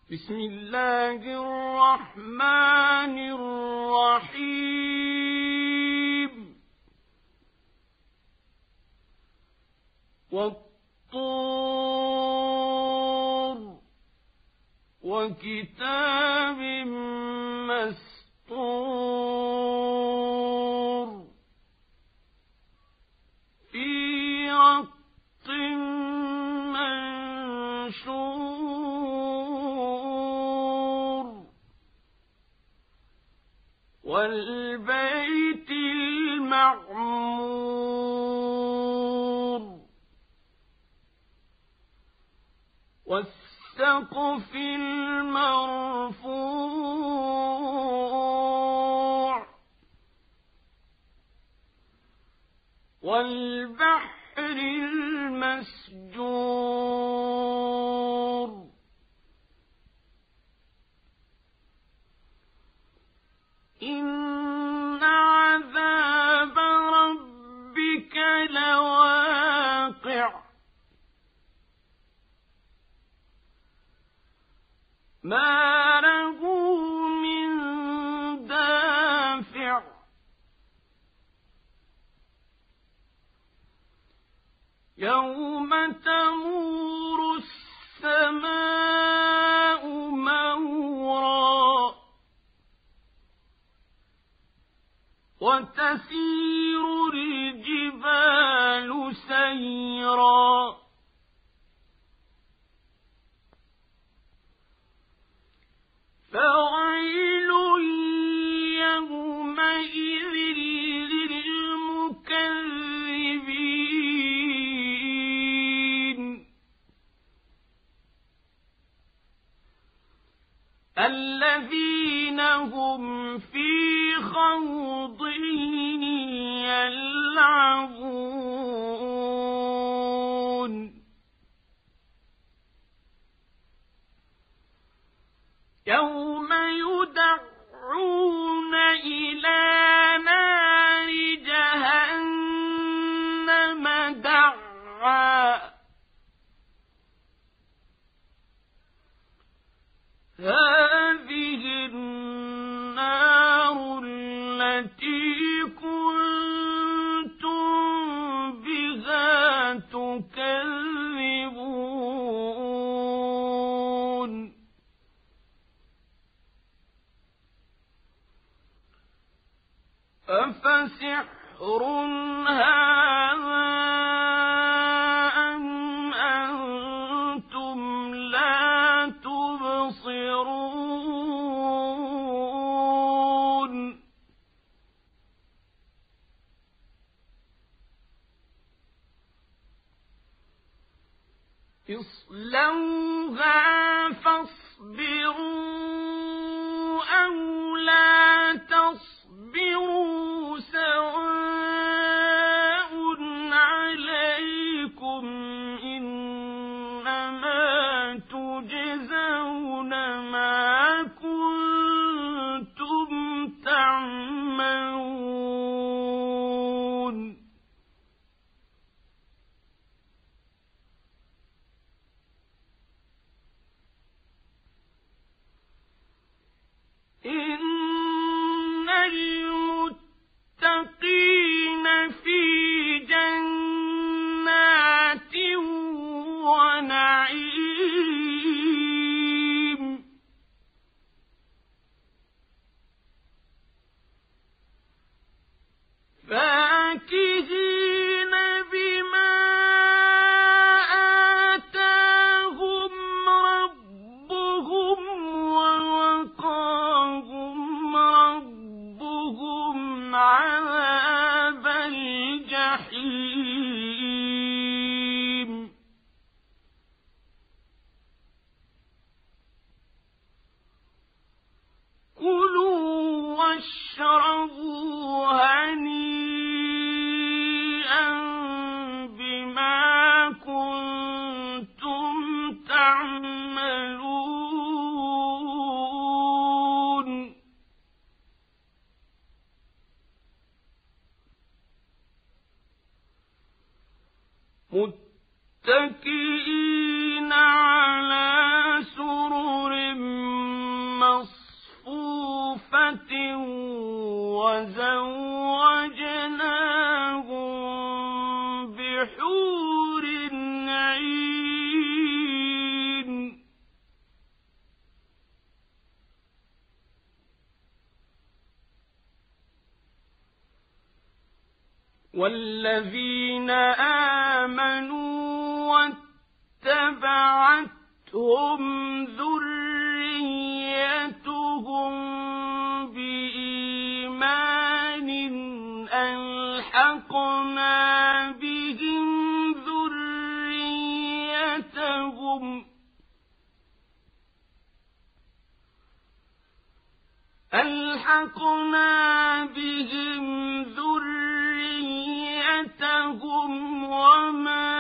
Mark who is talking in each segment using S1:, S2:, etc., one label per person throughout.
S1: بسم الله الرحمن الرحيم والطور وكتاب مسطور في رق منشور والبيت المعمور والسقف المرفوع والبحر المسجور إن عذاب ربك لواقع ما له من دافع يوم تمور السماء مورا وتسير الجبال سيرا فويل يومئذ للمكذبين الذين هم في خوض يلعبون يوم يدعون إلى نار جهنم دعا هذه النار التي كنتم بها تكذبون أفسحر هذا أم أنتم لا تبصرون اصلوها فاصبروا أو لا تصبروا سواء عليكم إنما تجزون ما كنتم تعملون إن المتقين في جنات ونعيم فاكهين بما آتاهم ربهم ووقاهم ربهم عذاب الجحيم كلوا واشربوا هنيئا بما كنتم تعملون متكئين على سرر والذين آمنوا واتبعتهم ذريتهم بإيمان ألحقنا بهم ذريتهم وما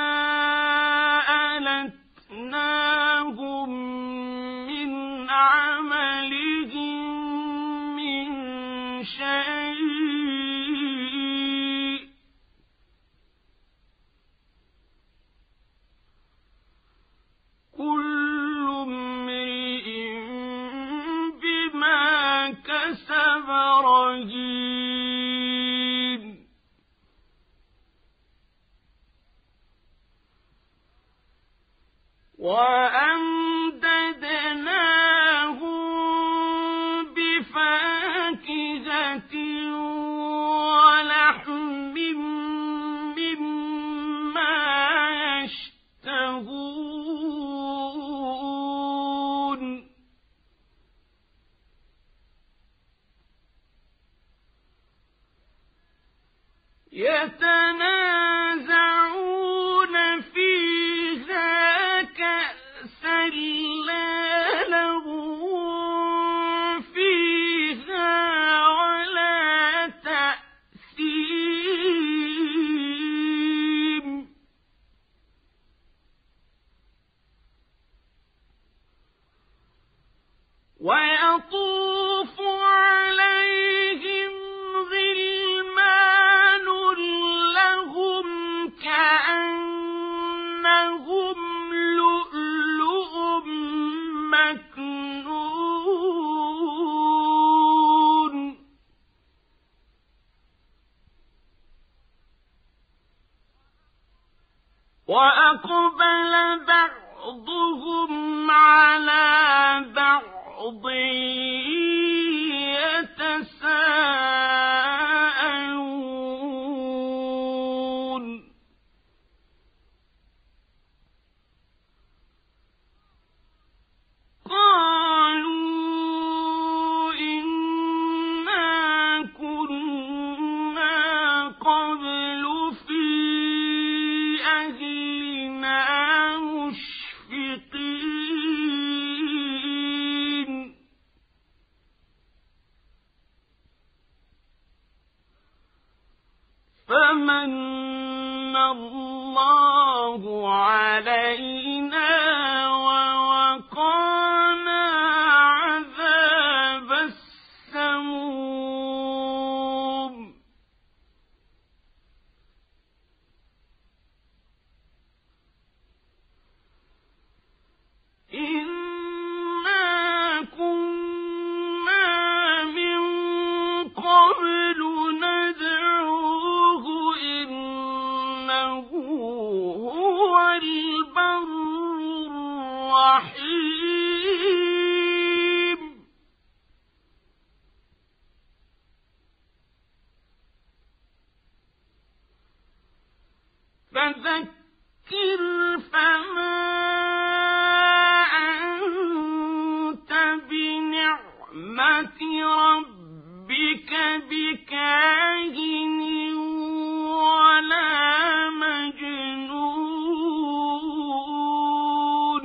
S1: ألتناهم من عملهم من شيء كل امرئ بما كسب رهين وأمددناهم بفاكهة ولحم مما يشتهون يتنازعون فيها كأسا لا لغو فيها ولا تأثيم ويطوف عليهم غلمان لهم كأنهم لؤلؤ مكنون وأقبل بعضهم على بعض يتساءلون قالوا إنا كنا قبل في أهلنا مشفقين فمن الله علينا ووقانا عذاب السموم إنا كنا من قبل ندعوه إنه هو البر الرحيم فذكر فما أنت بنعمة ربك بكاهن ولا مجنون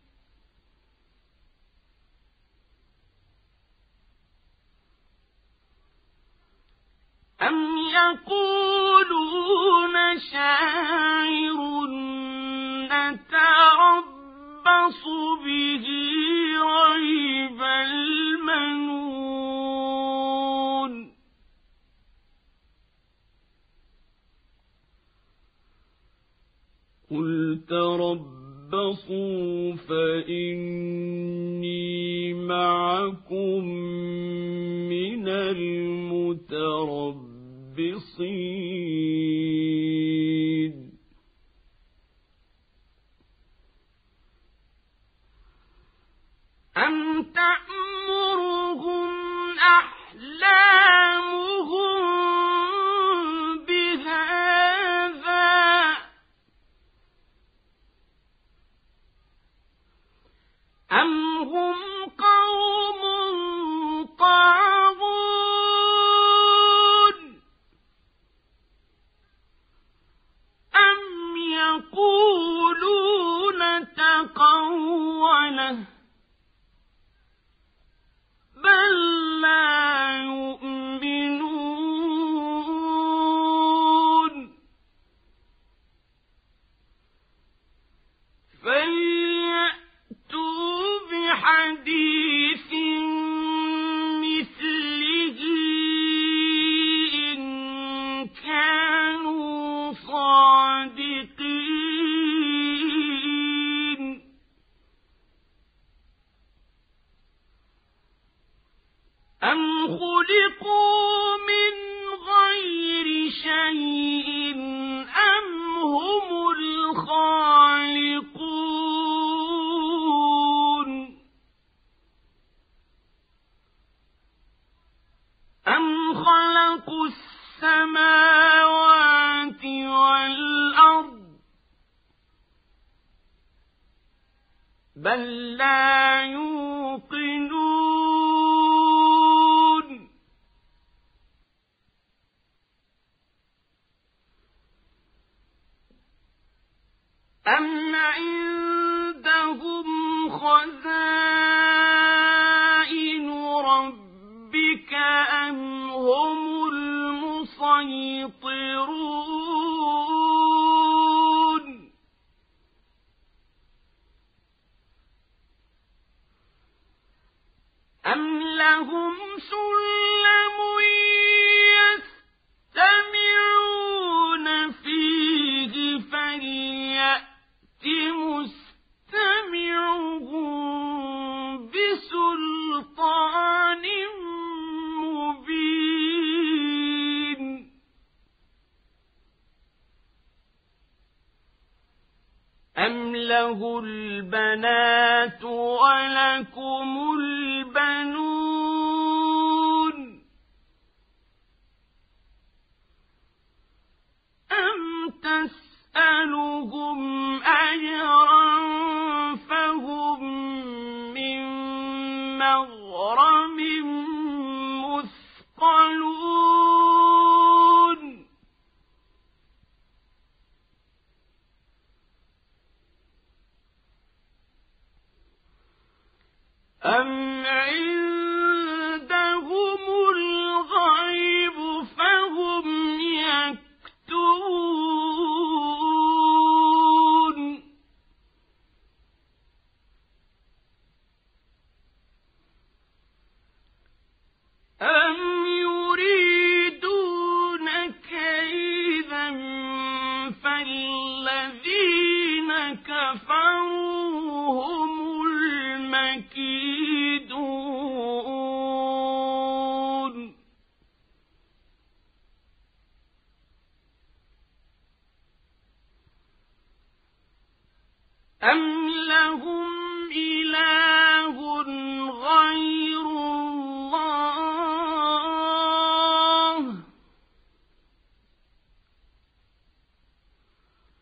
S1: أم يقولون شاعر نتربص به ريب المنون قل تربصوا فإني معكم من المتربصين أم تأمرهم أحلامهم بهذا أم هم قوم طاغون أم يقولون تقوله بل لا يؤمنون فليأتوا بحديث مثله إن كانوا صادقين أم خلقوا من غير شيء أم هم الخالقون أم خلقوا السماوات والأرض بل لا يوقنون أم عندهم خزائن ربك أم هم المسيطرون أم لهم سلم يستمعون فيه فليأت مستمعهم بسلطان مبين أم له البنات ولكم البنون أم تسألهم أجرا فهم من مغرم مثقلون أم عندهم الغيب فهم يكتبون أم يريدون كيدا فالذين كفروا هم المكيدون أم لهم إله غير الله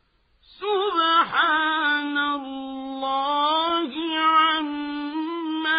S1: سبحان الله عما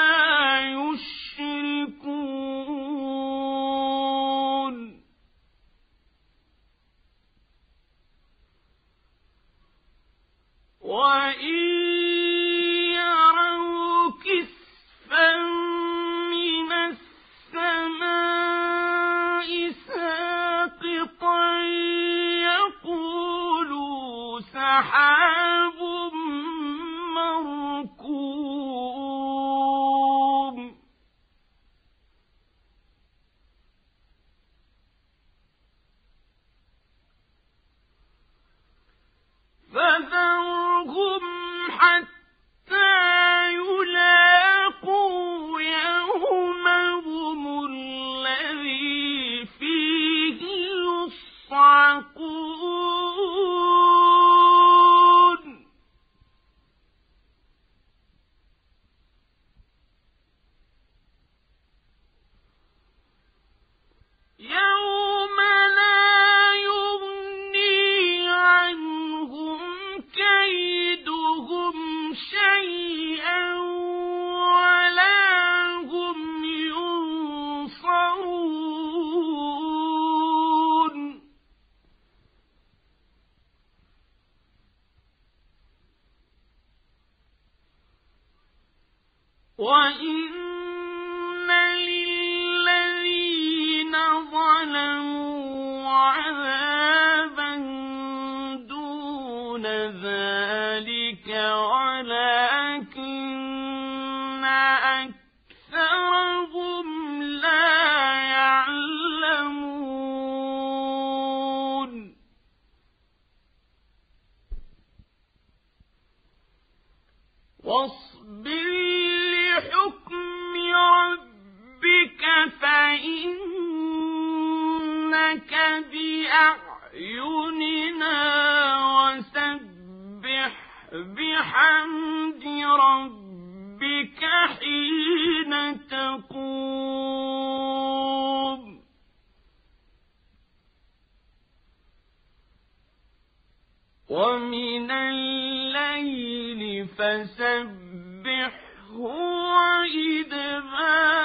S1: وإن للذين ظلموا عذابا دون ذلك ولكن أكثرهم لا يعلمون واصبر لحكم ربك فإنك بأعيننا وسبح بحمد ربك حين تقوم ومن الليل فسبحه وإدبار